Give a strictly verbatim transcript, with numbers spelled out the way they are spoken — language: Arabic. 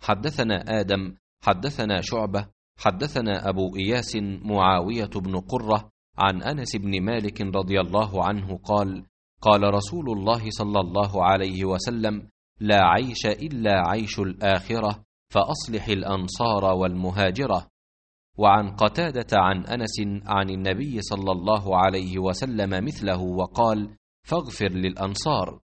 حدثنا آدم حدثنا شعبة حدثنا أبو إياس معاوية بن قرة عن أنس بن مالك رضي الله عنه قال: قال رسول الله صلى الله عليه وسلم: لا عيش إلا عيش الآخرة، فأصلح الأنصار والمهاجرة. وعن قتادة عن أنس عن النبي صلى الله عليه وسلم مثله وقال: فاغفر للأنصار.